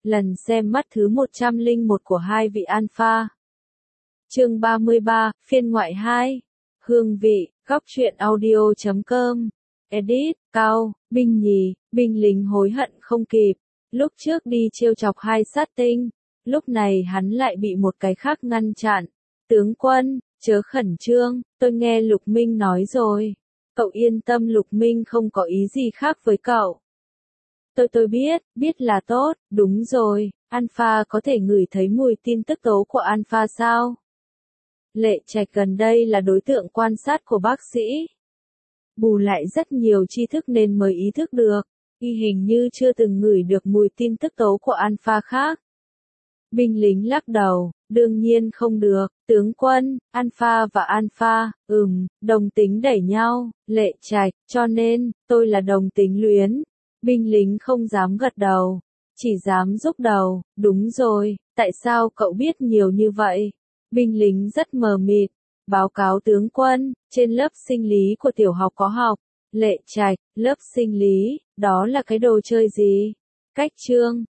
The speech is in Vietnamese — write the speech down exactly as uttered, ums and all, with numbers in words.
Lần xem mắt thứ một trăm lẻ một của hai vị alpha. Chương ba mươi ba, phiên ngoại hai. Hương vị, góc truyện audio chấm com. Edit, Cao, binh nhì, binh lính hối hận không kịp. Lúc trước đi trêu chọc hai sát tinh, lúc này hắn lại bị một cái khác ngăn chặn. Tướng quân, chớ khẩn trương, tôi nghe Lục Minh nói rồi. Cậu yên tâm, Lục Minh không có ý gì khác với cậu. Tôi tôi biết, biết là tốt, đúng rồi, Alpha có thể ngửi thấy mùi tin tức tố của Alpha sao? Lệ Trạch gần đây là đối tượng quan sát của bác sĩ. Bù lại rất nhiều tri thức nên mới ý thức được, y hình như chưa từng ngửi được mùi tin tức tố của Alpha khác. Binh lính lắc đầu, đương nhiên không được, tướng quân, Alpha và Alpha, ừm, đồng tính đẩy nhau, Lệ Trạch, cho nên, tôi là đồng tính luyến. Binh lính không dám gật đầu, chỉ dám rúc đầu, đúng rồi, tại sao cậu biết nhiều như vậy? Binh lính rất mờ mịt, báo cáo tướng quân, trên lớp sinh lý của tiểu học có học. Lệ Trạch, lớp sinh lý, đó là cái đồ chơi gì? Cách chương,